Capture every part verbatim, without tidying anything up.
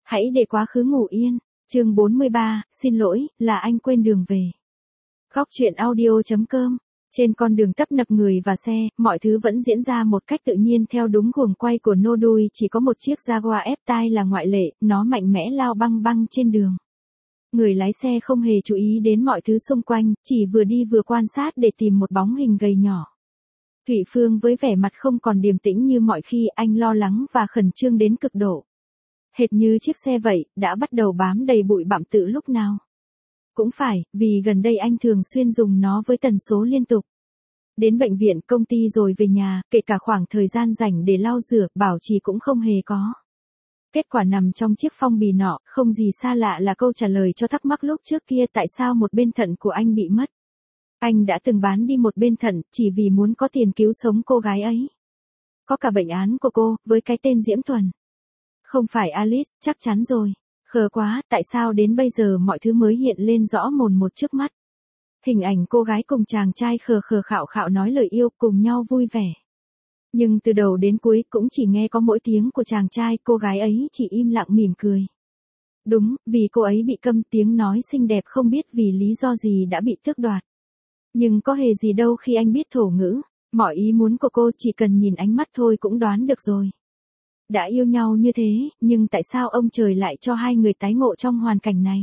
Hãy để quá khứ ngủ yên. Chương bốn mươi ba, xin lỗi, là anh quên đường về. Góc truyện audio chấm com. Trên con đường tấp nập người và xe, mọi thứ vẫn diễn ra một cách tự nhiên theo đúng guồng quay của nô đuôi, chỉ có một chiếc Jaguar F-Type là ngoại lệ, nó mạnh mẽ lao băng băng trên đường. Người lái xe không hề chú ý đến mọi thứ xung quanh, chỉ vừa đi vừa quan sát để tìm một bóng hình gầy nhỏ. Thụy Phương với vẻ mặt không còn điềm tĩnh như mọi khi, anh lo lắng và khẩn trương đến cực độ. Hệt như chiếc xe vậy, đã bắt đầu bám đầy bụi bặm từ lúc nào. Cũng phải, vì gần đây anh thường xuyên dùng nó với tần số liên tục. Đến bệnh viện, công ty rồi về nhà, kể cả khoảng thời gian rảnh để lau rửa, bảo trì cũng không hề có. Kết quả nằm trong chiếc phong bì nọ, không gì xa lạ là câu trả lời cho thắc mắc lúc trước kia tại sao một bên thận của anh bị mất. Anh đã từng bán đi một bên thận, chỉ vì muốn có tiền cứu sống cô gái ấy. Có cả bệnh án của cô, với cái tên Diễm Thuần. Không phải Alice, chắc chắn rồi. Khờ quá, tại sao đến bây giờ mọi thứ mới hiện lên rõ mồn một trước mắt. Hình ảnh cô gái cùng chàng trai khờ khờ khạo khạo nói lời yêu cùng nhau vui vẻ. Nhưng từ đầu đến cuối cũng chỉ nghe có mỗi tiếng của chàng trai, cô gái ấy chỉ im lặng mỉm cười. Đúng, vì cô ấy bị câm, tiếng nói xinh đẹp không biết vì lý do gì đã bị tước đoạt. Nhưng có hề gì đâu khi anh biết thổ ngữ, mọi ý muốn của cô chỉ cần nhìn ánh mắt thôi cũng đoán được rồi. Đã yêu nhau như thế, nhưng tại sao ông trời lại cho hai người tái ngộ trong hoàn cảnh này?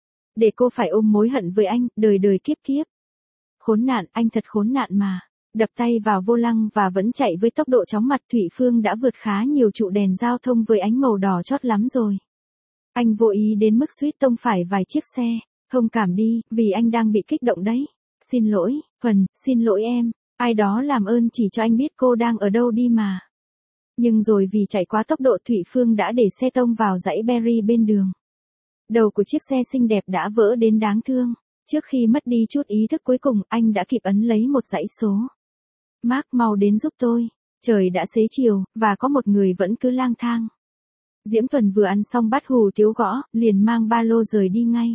Để cô phải ôm mối hận với anh, đời đời kiếp kiếp. Khốn nạn, anh thật khốn nạn mà. Đập tay vào vô lăng và vẫn chạy với tốc độ chóng mặt, Thụy Phương đã vượt khá nhiều trụ đèn giao thông với ánh màu đỏ chót lắm rồi. Anh vô ý đến mức suýt tông phải vài chiếc xe. Thông cảm đi, vì anh đang bị kích động đấy. Xin lỗi, Thuần, xin lỗi em. Ai đó làm ơn chỉ cho anh biết cô đang ở đâu đi mà. Nhưng rồi vì chạy quá tốc độ, Thụy Phương đã để xe tông vào dãy berry bên đường. Đầu của chiếc xe xinh đẹp đã vỡ đến đáng thương. Trước khi mất đi chút ý thức cuối cùng, anh đã kịp ấn lấy một dãy số. Mark, mau đến giúp tôi. Trời đã xế chiều, và có một người vẫn cứ lang thang. Diễm Thuần vừa ăn xong bát hủ tiếu gõ, liền mang ba lô rời đi ngay.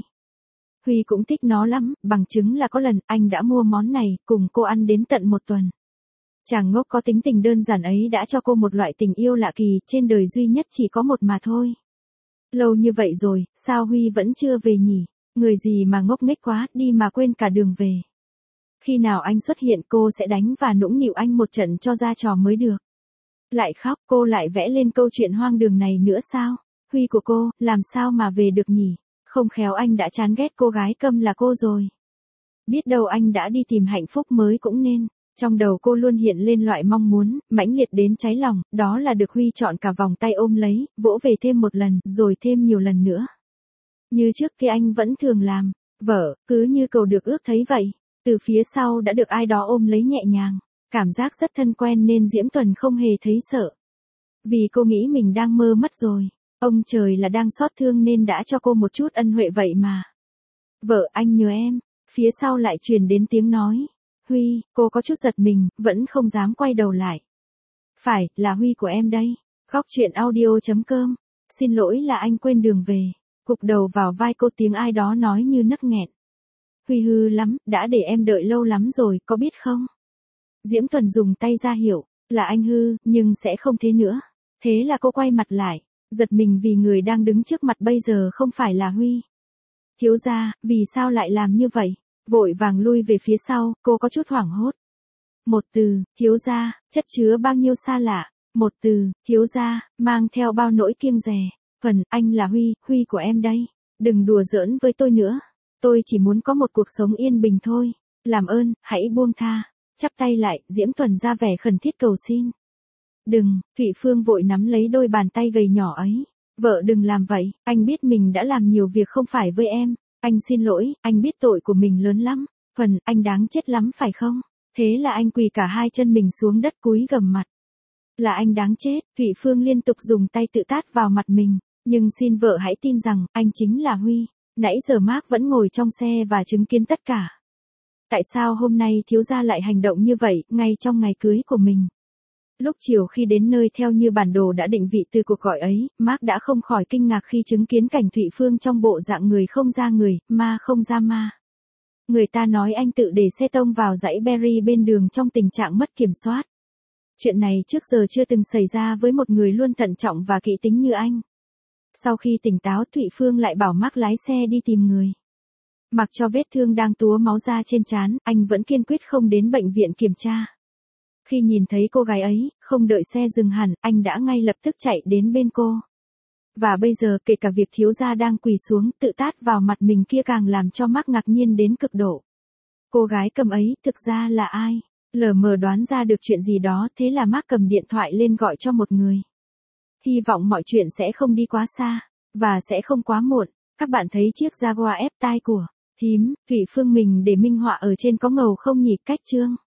Huy cũng thích nó lắm, bằng chứng là có lần anh đã mua món này, cùng cô ăn đến tận một tuần. Chàng ngốc có tính tình đơn giản ấy đã cho cô một loại tình yêu lạ kỳ, trên đời duy nhất chỉ có một mà thôi. Lâu như vậy rồi, sao Huy vẫn chưa về nhỉ? Người gì mà ngốc nghếch quá, đi mà quên cả đường về. Khi nào anh xuất hiện cô sẽ đánh và nũng nịu anh một trận cho ra trò mới được. Lại khóc, cô lại vẽ lên câu chuyện hoang đường này nữa sao? Huy của cô, làm sao mà về được nhỉ? Không khéo anh đã chán ghét cô gái câm là cô rồi. Biết đâu anh đã đi tìm hạnh phúc mới cũng nên. Trong đầu cô luôn hiện lên loại mong muốn, mãnh liệt đến cháy lòng, đó là được Huy chọn cả vòng tay ôm lấy, vỗ về thêm một lần, rồi thêm nhiều lần nữa. Như trước kia anh vẫn thường làm, vợ, cứ như cầu được ước thấy vậy. Từ phía sau đã được ai đó ôm lấy nhẹ nhàng, cảm giác rất thân quen nên Diễm Thuần không hề thấy sợ. Vì cô nghĩ mình đang mơ mất rồi, ông trời là đang xót thương nên đã cho cô một chút ân huệ vậy mà. Vợ, anh nhớ em, phía sau lại truyền đến tiếng nói. Huy, cô có chút giật mình, vẫn không dám quay đầu lại. Phải, là Huy của em đây. Góc truyện audio chấm com. Xin lỗi, là anh quên đường về. Cục đầu vào vai cô, tiếng ai đó nói như nấc nghẹn. Huy hư lắm, đã để em đợi lâu lắm rồi, có biết không? Diễm Thuần dùng tay ra hiệu, là anh hư, nhưng sẽ không thế nữa. Thế là cô quay mặt lại, giật mình vì người đang đứng trước mặt bây giờ không phải là Huy. Thiếu gia, vì sao lại làm như vậy? Vội vàng lui về phía sau, cô có chút hoảng hốt. Một từ, thiếu gia, chất chứa bao nhiêu xa lạ. Một từ, thiếu gia, mang theo bao nỗi kiêng dè. Thuần, anh là Huy, Huy của em đây. Đừng đùa giỡn với tôi nữa. Tôi chỉ muốn có một cuộc sống yên bình thôi. Làm ơn, hãy buông tha. Chắp tay lại, Diễm Thuần ra vẻ khẩn thiết cầu xin. Đừng, Thụy Phương vội nắm lấy đôi bàn tay gầy nhỏ ấy. Vợ đừng làm vậy, anh biết mình đã làm nhiều việc không phải với em. Anh xin lỗi, anh biết tội của mình lớn lắm. Thuần, anh đáng chết lắm phải không? Thế là anh quỳ cả hai chân mình xuống đất cúi gằm mặt. Là anh đáng chết, Thụy Phương liên tục dùng tay tự tát vào mặt mình. Nhưng xin vợ hãy tin rằng, anh chính là Huy. Nãy giờ Mark vẫn ngồi trong xe và chứng kiến tất cả. Tại sao hôm nay thiếu gia lại hành động như vậy, ngay trong ngày cưới của mình? Lúc chiều khi đến nơi theo như bản đồ đã định vị từ cuộc gọi ấy, Mark đã không khỏi kinh ngạc khi chứng kiến cảnh Thụy Phương trong bộ dạng người không ra người, ma không ra ma. Người ta nói anh tự để xe tông vào dãy berry bên đường trong tình trạng mất kiểm soát. Chuyện này trước giờ chưa từng xảy ra với một người luôn thận trọng và kỹ tính như anh. Sau khi tỉnh táo Thụy Phương lại bảo Mark lái xe đi tìm người. Mặc cho vết thương đang túa máu ra trên trán, anh vẫn kiên quyết không đến bệnh viện kiểm tra. Khi nhìn thấy cô gái ấy, không đợi xe dừng hẳn, anh đã ngay lập tức chạy đến bên cô. Và bây giờ kể cả việc thiếu gia đang quỳ xuống tự tát vào mặt mình kia càng làm cho Mark ngạc nhiên đến cực độ. Cô gái cầm ấy thực ra là ai? Lờ mờ đoán ra được chuyện gì đó, thế là Mark cầm điện thoại lên gọi cho một người. Hy vọng mọi chuyện sẽ không đi quá xa, và sẽ không quá muộn. Các bạn thấy chiếc Jaguar F-Type của thím Thụy Phương mình để minh họa ở trên có ngầu không nhỉ? Cách chương